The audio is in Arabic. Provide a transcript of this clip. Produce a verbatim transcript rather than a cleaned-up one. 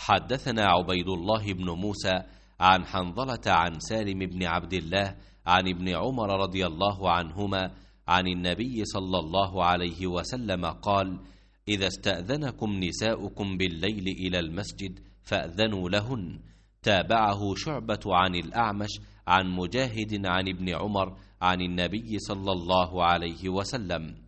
حدثنا عبيد الله بن موسى عن حنظلة عن سالم بن عبد الله عن ابن عمر رضي الله عنهما عن النبي صلى الله عليه وسلم قال: إذا استأذنكم نساؤكم بالليل إلى المسجد فأذنوا لهن. تابعه شعبة عن الأعمش عن مجاهد عن ابن عمر عن النبي صلى الله عليه وسلم.